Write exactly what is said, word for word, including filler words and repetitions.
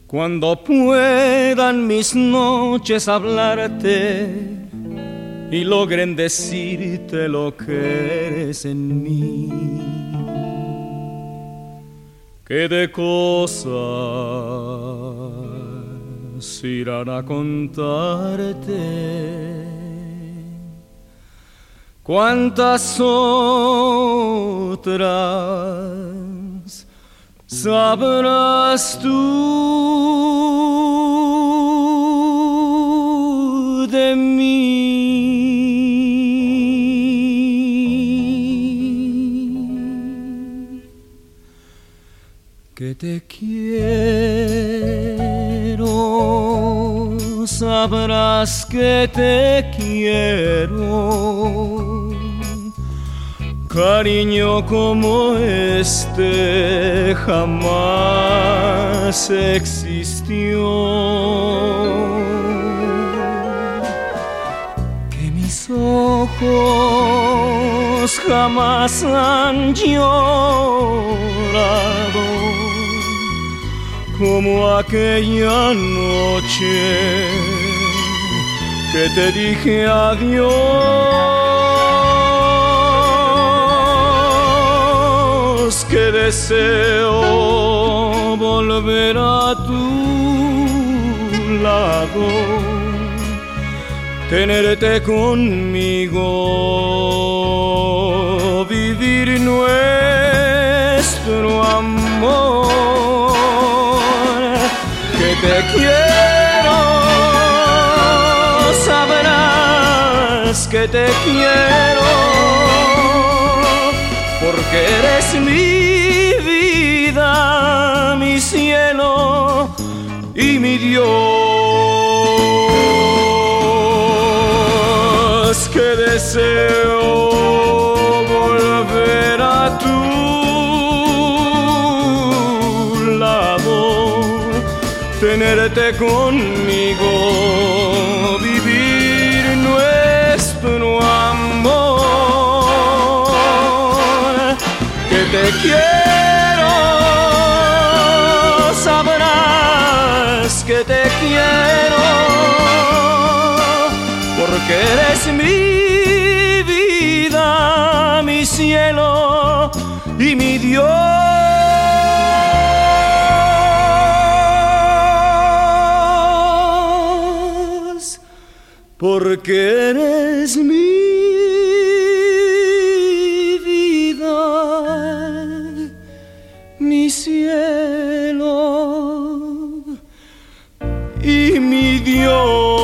Cuando puedan mis noches hablarte y logren decirte lo que eres en mí, que de cosas irán a contarte, cuántas otras sabrás tú de mí. Que te quiero, sabrás que te quiero. Cariño como este jamás existió. Que mis ojos jamás han llorado como aquella noche que te dije adiós, que deseo volver a tu lado, tenerte conmigo, vivir nuestro amor. Que te quiero, sabrás que te quiero, porque eres mi vida, mi cielo y mi Dios. Que deseo volver a tu lado, tenerte conmigo, vivir nuestro amor. Que te quiero, sabrás que te quiero, porque eres mi vida, mi cielo y mi Dios. Porque eres mi vida, mi cielo y mi Dios.